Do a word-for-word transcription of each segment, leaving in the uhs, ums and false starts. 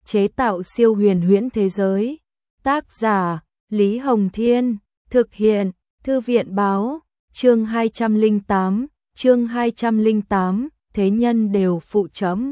chế tạo siêu huyền huyễn thế giới. Tác giả Lý Hồng Thiên, thực hiện Thư viện Báo. Chương hai trăm lẻ tám, chương hai trăm lẻ tám, thế nhân đều phụ trẫm.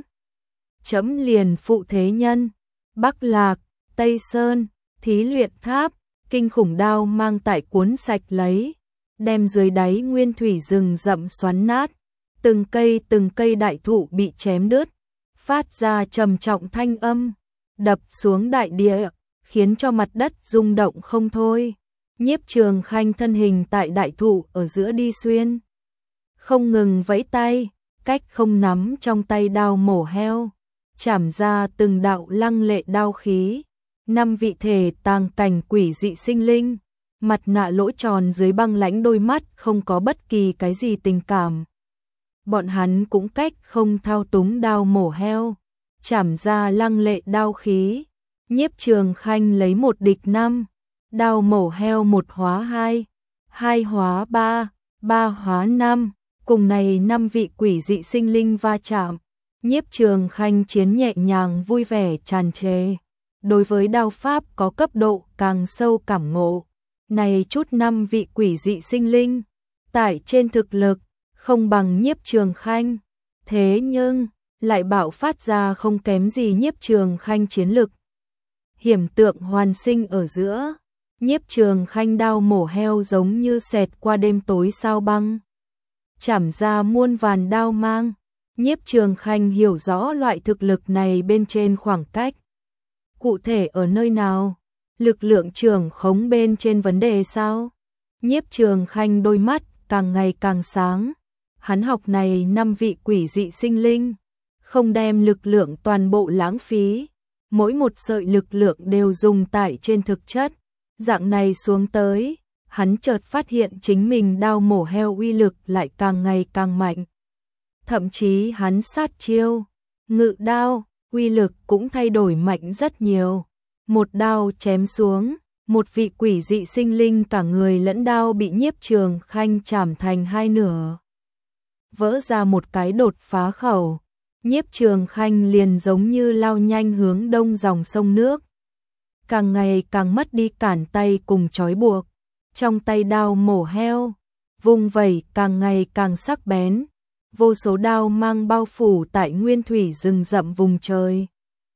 Trẫm liền phụ thế nhân. Bắc Lạc, Tây Sơn, Thí Luyện Tháp, kinh khủng đao mang tại cuốn sạch lấy, đem dưới đáy nguyên thủy rừng rậm xoắn nát, từng cây từng cây đại thụ bị chém đứt, phát ra trầm trọng thanh âm, đập xuống đại địa, khiến cho mặt đất rung động không thôi. Nhiếp Trường Khanh thân hình tại đại thụ ở giữa đi xuyên, không ngừng vẫy tay, cách không nắm trong tay đao mổ heo, chảm ra từng đạo lăng lệ đao khí. Năm vị thể tàng cảnh quỷ dị sinh linh, mặt nạ lỗ tròn dưới băng lãnh đôi mắt không có bất kỳ cái gì tình cảm. Bọn hắn cũng cách không thao túng đao mổ heo, chảm ra lăng lệ đao khí. Nhiếp Trường Khanh lấy một địch năm, đao mổ heo một hóa hai, hai hóa ba, ba hóa năm, cùng này năm vị quỷ dị sinh linh va chạm. Nhiếp Trường Khanh chiến nhẹ nhàng vui vẻ tràn trề. Đối với đao pháp có cấp độ càng sâu cảm ngộ, này chút năm vị quỷ dị sinh linh, tại trên thực lực, không bằng Nhiếp Trường Khanh, thế nhưng, lại bạo phát ra không kém gì Nhiếp Trường Khanh chiến lực. Hiểm tượng hoàn sinh ở giữa, Nhiếp Trường Khanh đao mổ heo giống như xẹt qua đêm tối sao băng, chảm ra muôn vàn đao mang. Nhiếp Trường Khanh hiểu rõ loại thực lực này bên trên khoảng cách. Cụ thể ở nơi nào? Lực lượng trường khống bên trên vấn đề sao? Nhiếp Trường Khanh đôi mắt càng ngày càng sáng. Hắn học này năm vị quỷ dị sinh linh, không đem lực lượng toàn bộ lãng phí, mỗi một sợi lực lượng đều dùng tại trên thực chất. Dạng này xuống tới, hắn chợt phát hiện chính mình đao mổ heo uy lực lại càng ngày càng mạnh. Thậm chí hắn sát chiêu, ngự đao, uy lực cũng thay đổi mạnh rất nhiều. Một đao chém xuống, một vị quỷ dị sinh linh cả người lẫn đao bị Nhiếp Trường Khanh chảm thành hai nửa, vỡ ra một cái đột phá khẩu. Nhiếp Trường Khanh liền giống như lao nhanh hướng đông dòng sông nước, càng ngày càng mất đi cản tay cùng trói buộc. Trong tay đao mổ heo, vung vẩy càng ngày càng sắc bén, vô số đao mang bao phủ tại nguyên thủy rừng rậm vùng trời.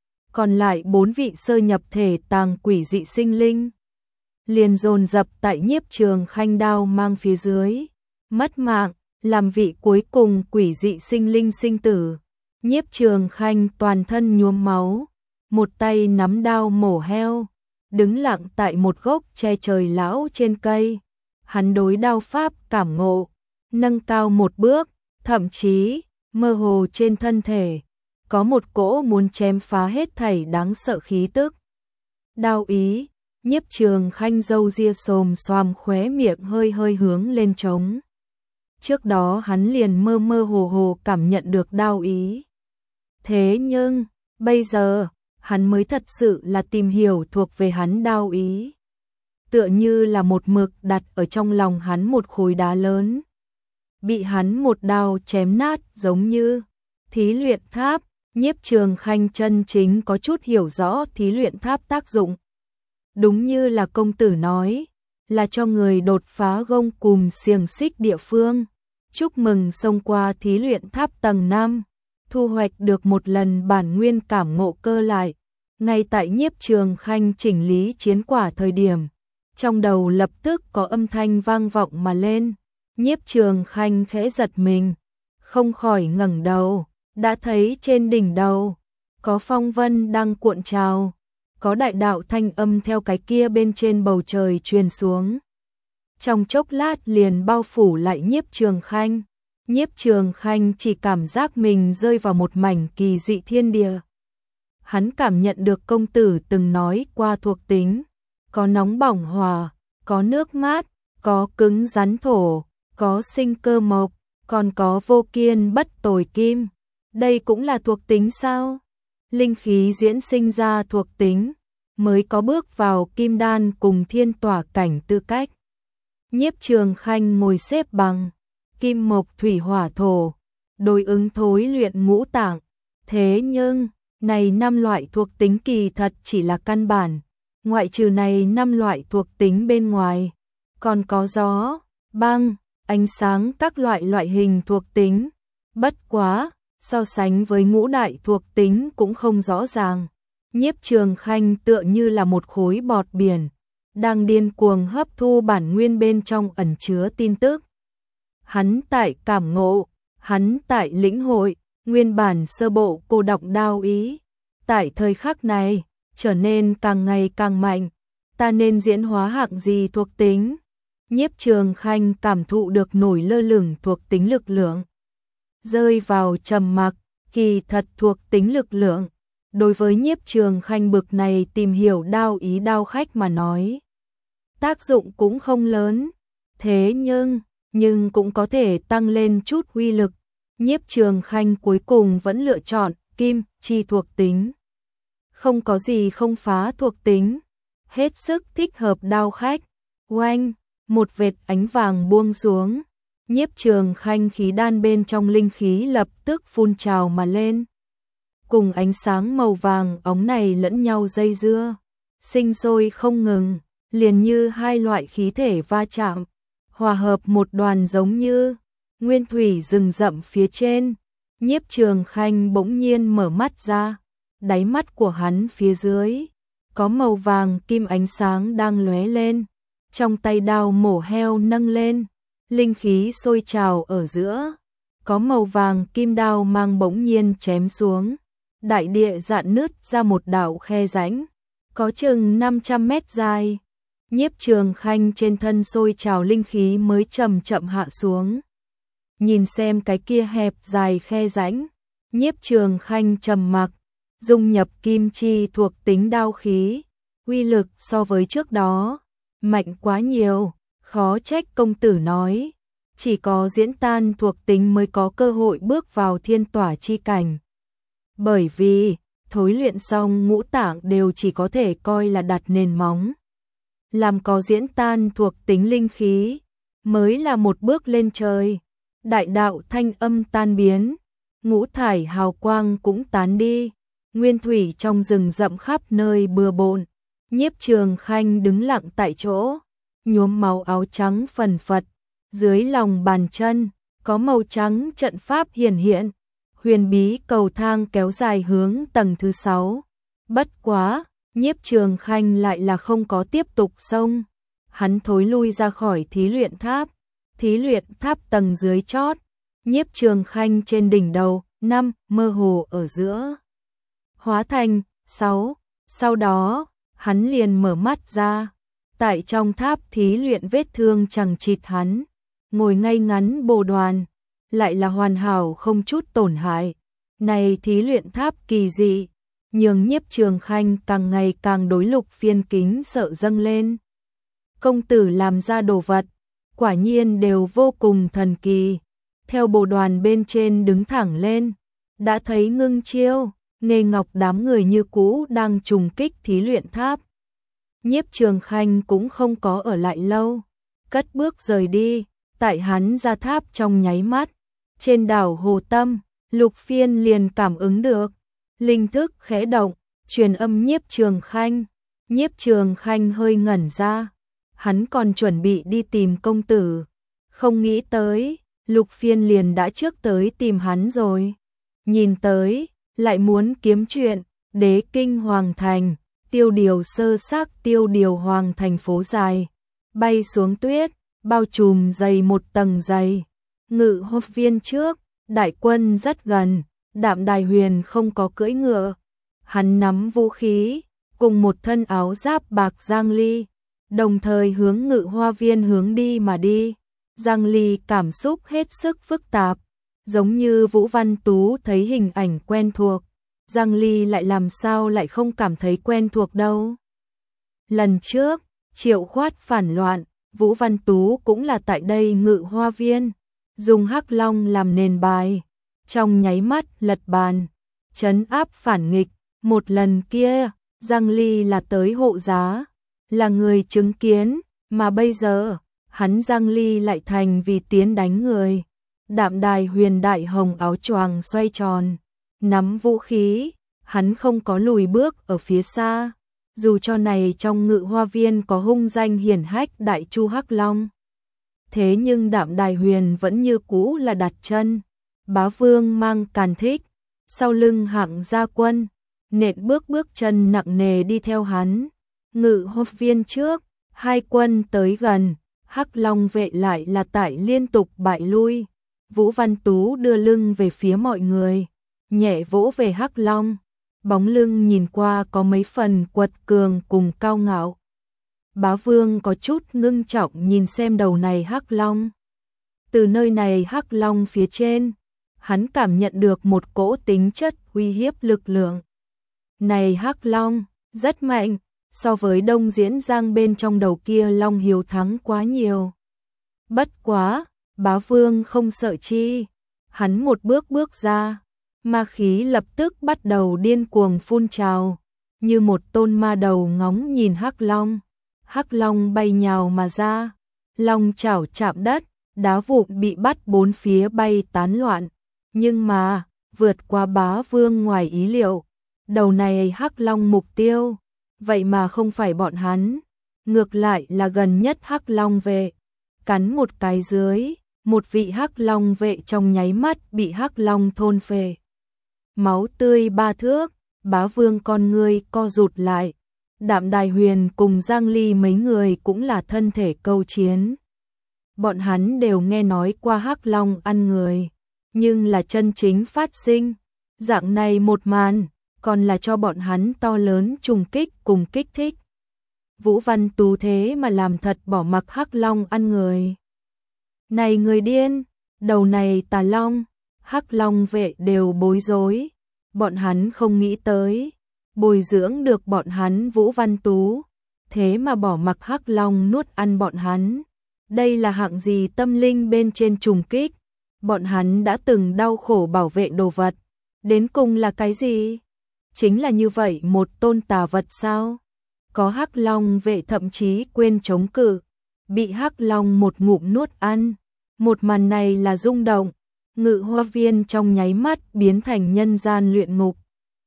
Còn lại bốn vị sơ nhập thể tàng quỷ dị sinh linh, liền dồn dập tại Nhiếp Trường Khanh đao mang phía dưới, mất mạng, làm vị cuối cùng quỷ dị sinh linh sinh tử. Nhiếp Trường Khanh toàn thân nhuốm máu, một tay nắm đao mổ heo, đứng lặng tại một gốc che trời lão trên cây. Hắn đối đao pháp cảm ngộ, nâng cao một bước, thậm chí, mơ hồ trên thân thể, có một cỗ muốn chém phá hết thảy đáng sợ khí tức. Đao ý, Nhiếp Trường Khanh râu ria xồm xoàm, khóe miệng hơi hơi hướng lên trống. Trước đó hắn liền mơ mơ hồ hồ cảm nhận được đao ý. Thế nhưng, bây giờ, hắn mới thật sự là tìm hiểu thuộc về hắn đao ý. Tựa như là một mực đặt ở trong lòng hắn một khối đá lớn, bị hắn một đao chém nát giống như. Thí Luyện Tháp, Nhiếp Trường Khanh chân chính có chút hiểu rõ Thí Luyện Tháp tác dụng. Đúng như là công tử nói, là cho người đột phá gông cùm xiềng xích địa phương. Chúc mừng xông qua Thí Luyện Tháp tầng năm, thu hoạch được một lần bản nguyên cảm ngộ cơ lại. Ngay tại Nhiếp Trường Khanh chỉnh lý chiến quả thời điểm, trong đầu lập tức có âm thanh vang vọng mà lên. Nhiếp Trường Khanh khẽ giật mình, không khỏi ngẩng đầu, đã thấy trên đỉnh đầu có phong vân đang cuộn trào, có đại đạo thanh âm theo cái kia bên trên bầu trời truyền xuống. Trong chốc lát liền bao phủ lại Nhiếp Trường Khanh. Nhiếp Trường Khanh chỉ cảm giác mình rơi vào một mảnh kỳ dị thiên địa. Hắn cảm nhận được công tử từng nói qua thuộc tính, có nóng bỏng hòa, có nước mát, có cứng rắn thổ, có sinh cơ mộc, còn có vô kiên bất tồi kim. Đây cũng là thuộc tính sao? Linh khí diễn sinh ra thuộc tính, mới có bước vào kim đan cùng thiên tỏa cảnh tư cách. Nhiếp Trường Khanh ngồi xếp bằng, kim mộc thủy hỏa thổ, đối ứng thối luyện ngũ tạng. Thế nhưng, Này năm loại thuộc tính kỳ thật chỉ là căn bản, ngoại trừ này năm loại thuộc tính bên ngoài, còn có gió, băng, ánh sáng các loại loại hình thuộc tính. Bất quá, so sánh với ngũ đại thuộc tính cũng không rõ ràng. Nhiếp Trường Khanh tựa như là một khối bọt biển, đang điên cuồng hấp thu bản nguyên bên trong ẩn chứa tin tức. Hắn tại cảm ngộ, hắn tại lĩnh hội, nguyên bản sơ bộ cô đọc đao ý. Tại thời khắc này, trở nên càng ngày càng mạnh, ta nên diễn hóa hạng gì thuộc tính? Nhiếp Trường Khanh cảm thụ được nổi lơ lửng thuộc tính lực lượng. Rơi vào trầm mặc, kỳ thật thuộc tính lực lượng. Đối với Nhiếp Trường Khanh bực này tìm hiểu đao ý đao khách mà nói, tác dụng cũng không lớn, thế nhưng, nhưng cũng có thể tăng lên chút uy lực. Nhiếp Trường Khanh cuối cùng vẫn lựa chọn kim chi thuộc tính. Không có gì không phá thuộc tính, hết sức thích hợp đao khách. Oanh, một vệt ánh vàng buông xuống, Nhiếp Trường Khanh khí đan bên trong linh khí lập tức phun trào mà lên. Cùng ánh sáng màu vàng óng này lẫn nhau dây dưa, sinh sôi không ngừng, liền như hai loại khí thể va chạm, hòa hợp một đoàn giống như nguyên thủy rừng rậm phía trên. Nhiếp Trường Khanh bỗng nhiên mở mắt ra, đáy mắt của hắn phía dưới có màu vàng kim ánh sáng đang lóe lên, trong tay đao mổ heo nâng lên, linh khí sôi trào ở giữa, có màu vàng kim đao mang bỗng nhiên chém xuống, đại địa rạn nứt ra một đạo khe rãnh, có chừng năm trăm mét dài. Nhiếp Trường Khanh trên thân sôi trào linh khí mới chậm chậm hạ xuống. Nhìn xem cái kia hẹp dài khe rãnh, Nhiếp Trường Khanh trầm mặc, dung nhập kim chi thuộc tính đao khí, uy lực so với trước đó mạnh quá nhiều, khó trách công tử nói, chỉ có diễn tan thuộc tính mới có cơ hội bước vào thiên tỏa chi cảnh. Bởi vì, thối luyện xong ngũ tạng đều chỉ có thể coi là đặt nền móng. Làm có diễn tan thuộc tính linh khí, mới là một bước lên trời. Đại đạo thanh âm tan biến, ngũ thải hào quang cũng tán đi, nguyên thủy trong rừng rậm khắp nơi bừa bộn. Nhiếp Trường Khanh đứng lặng tại chỗ, nhuốm máu áo trắng phần phật, dưới lòng bàn chân có màu trắng trận pháp hiển hiện, huyền bí cầu thang kéo dài hướng tầng thứ sáu. Bất quá, Nhiếp Trường Khanh lại là không có tiếp tục xông, hắn thối lui ra khỏi thí luyện tháp. Thí luyện tháp tầng dưới chót, Nhiếp Trường Khanh trên đỉnh đầu, năm, mơ hồ ở giữa, hóa thành sáu. Sau đó, hắn liền mở mắt ra, tại trong tháp thí luyện vết thương chẳng chịt hắn, ngồi ngay ngắn bồ đoàn, lại là hoàn hảo không chút tổn hại. Này thí luyện tháp kỳ dị, nhường Nhiếp Trường Khanh càng ngày càng đối Lục Phiên kính sợ dâng lên. Công tử làm ra đồ vật, quả nhiên đều vô cùng thần kỳ. Theo bồ đoàn bên trên đứng thẳng lên, đã thấy Ngưng Chiêu, Nghê Ngọc đám người như cũ đang trùng kích thí luyện tháp. Nhiếp Trường Khanh cũng không có ở lại lâu, cất bước rời đi, tại hắn ra tháp trong nháy mắt. Trên đảo Hồ Tâm, Lục Phiên liền cảm ứng được, linh thức khẽ động, truyền âm Nhiếp Trường Khanh. Nhiếp Trường Khanh hơi ngẩn ra, hắn còn chuẩn bị đi tìm công tử, không nghĩ tới, Lục Phiên liền đã trước tới tìm hắn rồi. Nhìn tới, lại muốn kiếm chuyện, Đế Kinh Hoàng Thành, tiêu điều sơ xác tiêu điều Hoàng Thành phố dài, bay xuống tuyết, bao trùm dày một tầng dày. Ngự Hoa Viên trước, đại quân rất gần, Đạm Đài Huyền không có cưỡi ngựa, hắn nắm vũ khí, cùng một thân áo giáp bạc Giang Ly, đồng thời hướng Ngự Hoa Viên hướng đi mà đi. Giang Ly cảm xúc hết sức phức tạp, giống như Vũ Văn Tú thấy hình ảnh quen thuộc, Giang Ly lại làm sao lại không cảm thấy quen thuộc đâu. Lần trước, Triệu Khoát phản loạn, Vũ Văn Tú cũng là tại đây Ngự Hoa Viên, dùng Hắc Long làm nền bài, trong nháy mắt lật bàn, trấn áp phản nghịch. Một lần kia, Giang Ly là tới hộ giá, là người chứng kiến, mà bây giờ, hắn Giang Ly lại thành vì tiến đánh người. Đạm Đài Huyền đại hồng áo choàng xoay tròn, nắm vũ khí, hắn không có lùi bước ở phía xa, dù cho này trong Ngự Hoa Viên có hung danh hiển hách Đại Chu Hắc Long. Thế nhưng Đạm Đài Huyền vẫn như cũ là đặt chân. Bá Vương mang Càn Thích, sau lưng Hạng Gia Quân, nện bước bước chân nặng nề đi theo hắn. Ngự Hoa Viên trước, hai quân tới gần, Hắc Long vệ lại là tại liên tục bại lui. Vũ Văn Tú đưa lưng về phía mọi người, nhẹ vỗ về Hắc Long, bóng lưng nhìn qua có mấy phần quật cường cùng cao ngạo. Bá Vương có chút ngưng trọng nhìn xem đầu này Hắc Long. Từ nơi này Hắc Long phía trên, hắn cảm nhận được một cỗ tính chất uy hiếp lực lượng. Này Hắc Long, rất mạnh, so với Đông Diễn Giang bên trong đầu kia Long hiếu thắng quá nhiều. Bất quá, Bá Vương không sợ chi, hắn một bước bước ra, ma khí lập tức bắt đầu điên cuồng phun trào, như một tôn ma đầu ngóng nhìn Hắc Long. Hắc Long bay nhào mà ra, long chảo chạm đất, đá vụn bị bắt bốn phía bay tán loạn, nhưng mà, vượt qua Bá Vương ngoài ý liệu, đầu này Hắc Long mục tiêu, vậy mà không phải bọn hắn, ngược lại là gần nhất Hắc Long vệ, cắn một cái dưới, một vị Hắc Long vệ trong nháy mắt bị Hắc Long thôn phệ. Máu tươi ba thước, Bá Vương con ngươi co rụt lại. Đạm Đài Huyền cùng Giang Ly mấy người cũng là thân thể câu chiến. Bọn hắn đều nghe nói qua Hắc Long ăn người, nhưng là chân chính phát sinh, dạng này một màn, còn là cho bọn hắn to lớn trùng kích cùng kích thích. Vũ Văn Tú thế mà làm thật bỏ mặc Hắc Long ăn người. Này người điên, đầu này Tà Long, Hắc Long vệ đều bối rối, bọn hắn không nghĩ tới. Bồi dưỡng được bọn hắn Vũ Văn Tú, thế mà bỏ mặc Hắc Long nuốt ăn bọn hắn. Đây là hạng gì tâm linh bên trên trùng kích, bọn hắn đã từng đau khổ bảo vệ đồ vật, đến cùng là cái gì? Chính là như vậy một tôn tà vật sao? Có Hắc Long vệ thậm chí quên chống cự, bị Hắc Long một ngụm nuốt ăn. Một màn này là rung động, Ngự Hoa Viên trong nháy mắt biến thành nhân gian luyện ngục.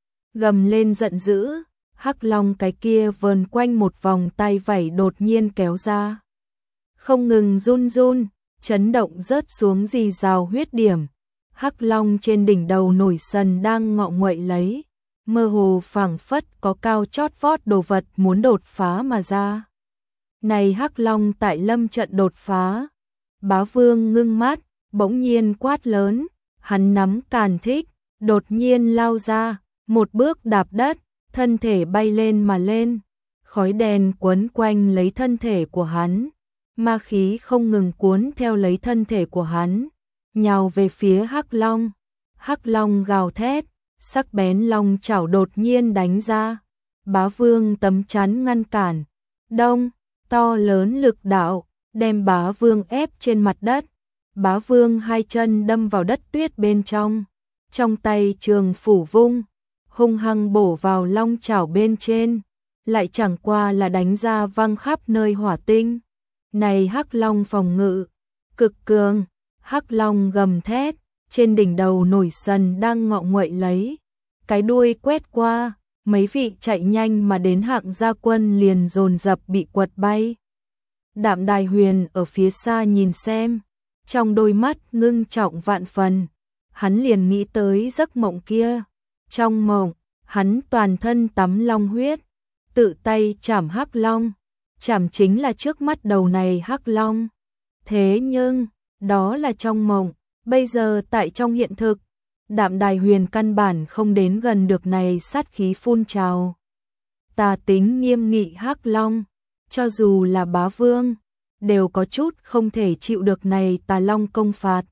Gầm lên giận dữ, Hắc Long cái kia vờn quanh một vòng tay vảy đột nhiên kéo ra. Không ngừng run run, chấn động rớt xuống rì rào huyết điểm. Hắc Long trên đỉnh đầu nổi sần đang ngọ nguậy lấy, mơ hồ phảng phất có cao chót vót đồ vật muốn đột phá mà ra. Này Hắc Long tại lâm trận đột phá, Bá Vương ngưng mắt, bỗng nhiên quát lớn, hắn nắm Càn Thích, đột nhiên lao ra. Một bước đạp đất, thân thể bay lên mà lên, khói đen quấn quanh lấy thân thể của hắn, ma khí không ngừng cuốn theo lấy thân thể của hắn, nhào về phía Hắc Long. Hắc Long gào thét, sắc bén long chảo đột nhiên đánh ra, Bá Vương tấm chắn ngăn cản, đông, to lớn lực đạo, đem Bá Vương ép trên mặt đất, Bá Vương hai chân đâm vào đất tuyết bên trong, trong tay trường phủ vung, hung hăng bổ vào long chảo bên trên, lại chẳng qua là đánh ra văng khắp nơi hỏa tinh. Này Hắc Long phòng ngự, cực cường, Hắc Long gầm thét, trên đỉnh đầu nổi sần đang ngọ nguậy lấy. Cái đuôi quét qua, mấy vị chạy nhanh mà đến Hạng Gia Quân liền dồn dập bị quật bay. Đạm Đài Huyền ở phía xa nhìn xem, trong đôi mắt ngưng trọng vạn phần, hắn liền nghĩ tới giấc mộng kia. Trong mộng, hắn toàn thân tắm long huyết, tự tay chảm Hắc Long, chảm chính là trước mắt đầu này Hắc Long. Thế nhưng, đó là trong mộng, bây giờ tại trong hiện thực, Đạm Đài Huyền căn bản không đến gần được này sát khí phun trào. Tà tính nghiêm nghị Hắc Long, cho dù là Bá Vương, đều có chút không thể chịu được này Tà Long công phạt.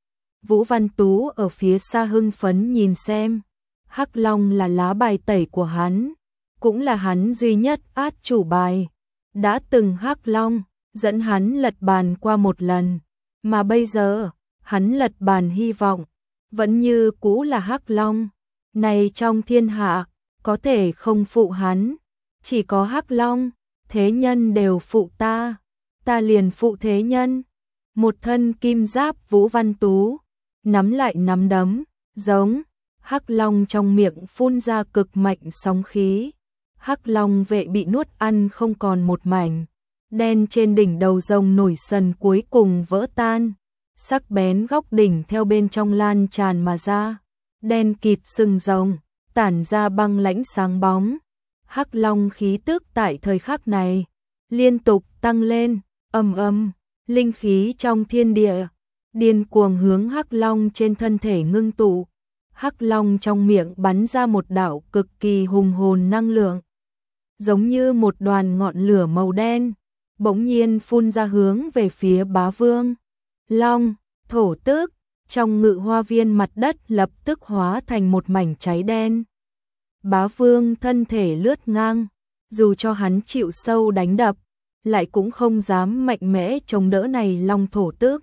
Vũ Văn Tú ở phía xa hưng phấn nhìn xem. Hắc Long là lá bài tẩy của hắn, cũng là hắn duy nhất át chủ bài. Đã từng Hắc Long dẫn hắn lật bàn qua một lần, mà bây giờ, hắn lật bàn hy vọng, vẫn như cũ là Hắc Long. Này trong thiên hạ, có thể không phụ hắn, chỉ có Hắc Long, thế nhân đều phụ ta, ta liền phụ thế nhân. Một thân kim giáp Vũ Văn Tú, nắm lại nắm đấm, giống Hắc Long trong miệng phun ra cực mạnh sóng khí. Hắc Long vệ bị nuốt ăn không còn một mảnh. Đen trên đỉnh đầu rồng nổi sần cuối cùng vỡ tan. Sắc bén góc đỉnh theo bên trong lan tràn mà ra. Đen kịt sừng rồng, tản ra băng lãnh sáng bóng. Hắc Long khí tức tại thời khắc này liên tục tăng lên, ầm ầm, linh khí trong thiên địa điên cuồng hướng Hắc Long trên thân thể ngưng tụ. Hắc Long trong miệng bắn ra một đạo cực kỳ hùng hồn năng lượng, giống như một đoàn ngọn lửa màu đen, bỗng nhiên phun ra hướng về phía Bá Vương. Long, thổ tước, trong ngự hoa viên mặt đất lập tức hóa thành một mảnh cháy đen. Bá Vương thân thể lướt ngang, dù cho hắn chịu sâu đánh đập, lại cũng không dám mạnh mẽ chống đỡ này long thổ tước.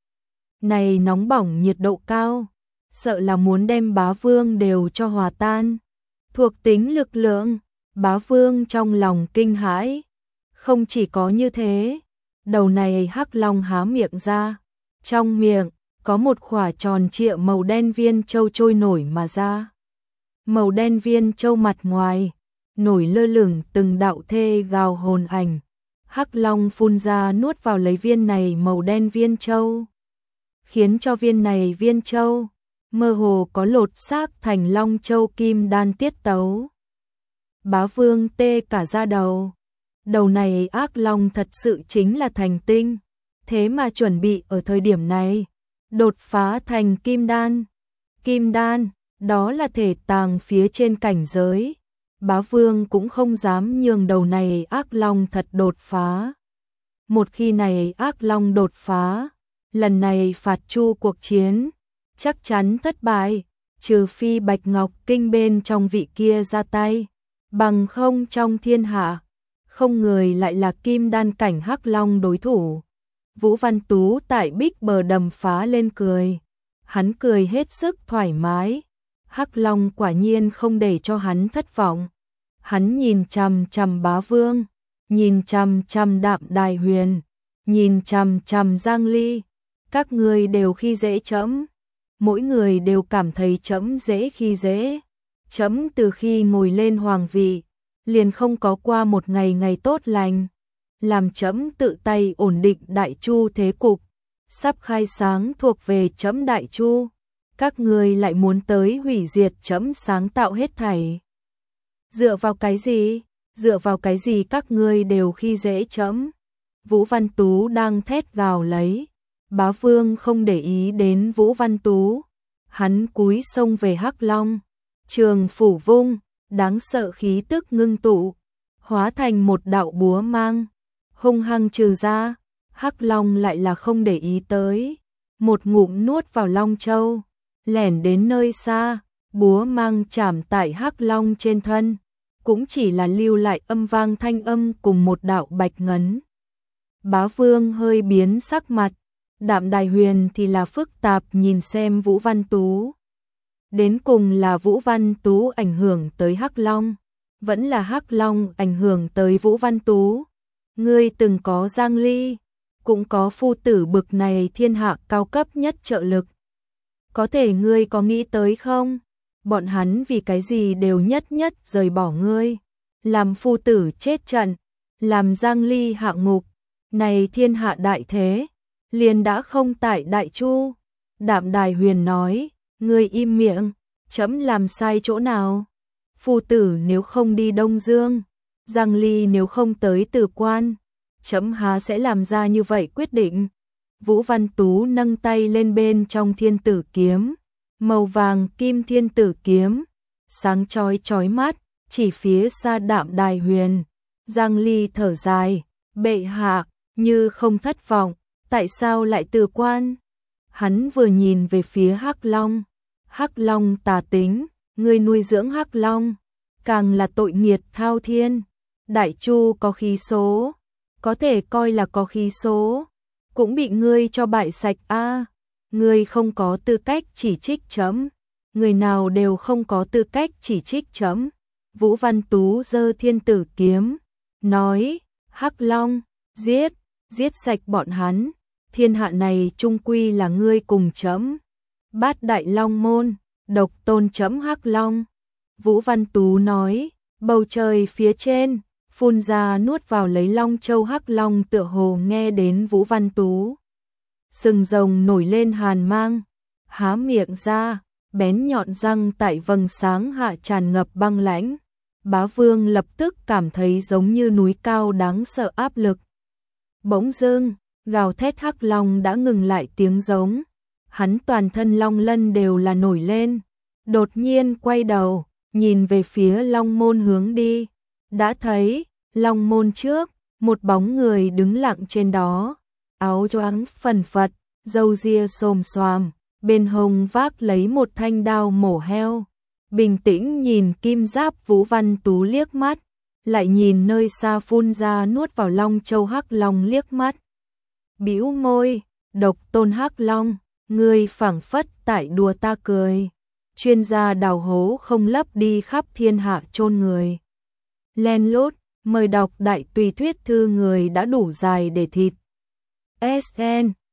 Này nóng bỏng nhiệt độ cao, sợ là muốn đem Bá Vương đều cho hòa tan. Thuộc tính lực lượng, Bá Vương trong lòng kinh hãi. Không chỉ có như thế, đầu này Hắc Long há miệng ra, trong miệng có một quả tròn trịa màu đen viên châu trôi nổi mà ra. Màu đen viên châu mặt ngoài nổi lơ lửng từng đạo thê gào hồn ảnh. Hắc Long phun ra nuốt vào lấy viên này màu đen viên châu, khiến cho viên này viên châu mơ hồ có lột xác thành long châu kim đan tiết tấu. Bá Vương tê cả da đầu. Đầu này ác long thật sự chính là thành tinh, thế mà chuẩn bị ở thời điểm này đột phá thành kim đan. Kim đan, đó là thể tàng phía trên cảnh giới. Bá Vương cũng không dám nhường đầu này ác long thật đột phá. Một khi này ác long đột phá, lần này phạt chu cuộc chiến chắc chắn thất bại, trừ phi Bạch Ngọc Kinh bên trong vị kia ra tay, bằng không trong thiên hạ không người lại là kim đan cảnh Hắc Long đối thủ. Vũ Văn Tú tại Bích Bờ đầm phá lên cười, hắn cười hết sức thoải mái. Hắc Long quả nhiên không để cho hắn thất vọng. Hắn nhìn chằm chằm Bá Vương, nhìn chằm chằm Đạm Đài Huyền, nhìn chằm chằm Giang Ly. Các người đều khi dễ trẫm, mỗi người đều cảm thấy trẫm dễ khi dễ. Trẫm từ khi ngồi lên hoàng vị, liền không có qua một ngày ngày tốt lành. Làm trẫm tự tay ổn định Đại Chu thế cục, sắp khai sáng thuộc về trẫm Đại Chu. Các người lại muốn tới hủy diệt trẫm sáng tạo hết thảy. Dựa vào cái gì? Dựa vào cái gì các ngươi đều khi dễ trẫm? Vũ Văn Tú đang thét gào lấy. Bá Vương không để ý đến Vũ Văn Tú, hắn cúi xông về Hắc Long, trường phủ vung, đáng sợ khí tức ngưng tụ, hóa thành một đạo búa mang, hung hăng trừ ra. Hắc Long lại là không để ý tới, một ngụm nuốt vào Long Châu, lẻn đến nơi xa, búa mang chạm tại Hắc Long trên thân, cũng chỉ là lưu lại âm vang thanh âm cùng một đạo bạch ngấn. Bá Vương hơi biến sắc mặt, Đạm Đài Huyền thì là phức tạp nhìn xem Vũ Văn Tú. Đến cùng là Vũ Văn Tú ảnh hưởng tới Hắc Long, vẫn là Hắc Long ảnh hưởng tới Vũ Văn Tú. Ngươi từng có Giang Ly, cũng có phu tử bực này thiên hạ cao cấp nhất trợ lực. Có thể ngươi có nghĩ tới không? Bọn hắn vì cái gì đều nhất nhất rời bỏ ngươi, làm phu tử chết trận, làm Giang Ly hạ ngục. Này thiên hạ đại thế, liền đã không tại Đại Chu. Đạm Đài Huyền nói, ngươi im miệng, trẫm làm sai chỗ nào? Phu tử nếu không đi Đông Dương, Giang Ly nếu không tới Từ Quan, trẫm há sẽ làm ra như vậy quyết định. Vũ Văn Tú nâng tay lên bên trong thiên tử kiếm, màu vàng kim thiên tử kiếm, sáng chói chói mắt, chỉ phía xa Đạm Đài Huyền. Giang Ly thở dài, bệ hạ, như không thất vọng, tại sao lại Từ Quan? Hắn vừa nhìn về phía Hắc Long, Hắc Long tà tính, ngươi nuôi dưỡng Hắc Long, càng là tội nghiệt thao thiên. Đại Chu có khí số, có thể coi là có khí số, cũng bị ngươi cho bại sạch a. À, ngươi không có tư cách chỉ trích trẫm, người nào đều không có tư cách chỉ trích trẫm. Vũ Văn Tú giơ thiên tử kiếm, nói, Hắc Long, giết, giết sạch bọn hắn, thiên hạ này chung quy là ngươi cùng trẫm. Bát Đại Long Môn, độc tôn chấm Hắc Long. Vũ Văn Tú nói, bầu trời phía trên, phun ra nuốt vào lấy Long Châu Hắc Long tựa hồ nghe đến Vũ Văn Tú. Sừng rồng nổi lên hàn mang, há miệng ra, bén nhọn răng tại vầng sáng hạ tràn ngập băng lãnh. Bá Vương lập tức cảm thấy giống như núi cao đáng sợ áp lực. Bỗng dưng, gào thét Hắc Long đã ngừng lại tiếng giống. Hắn toàn thân long lân đều là nổi lên. Đột nhiên quay đầu, nhìn về phía Long Môn hướng đi. Đã thấy, Long Môn trước, một bóng người đứng lặng trên đó. Áo choàng phần phật, râu ria xồm xoàm, bên hông vác lấy một thanh đao mổ heo. Bình tĩnh nhìn kim giáp Vũ Văn Tú liếc mắt, lại nhìn nơi xa phun ra nuốt vào Long Châu Hắc Long liếc mắt. Bĩu môi, độc tôn Hắc Long, ngươi phảng phất tại đùa ta cười. Chuyên gia đào hố không lấp đi khắp thiên hạ chôn người. Len lút, mời đọc đại tùy thuyết thư người đã đủ dài để thịt. ét en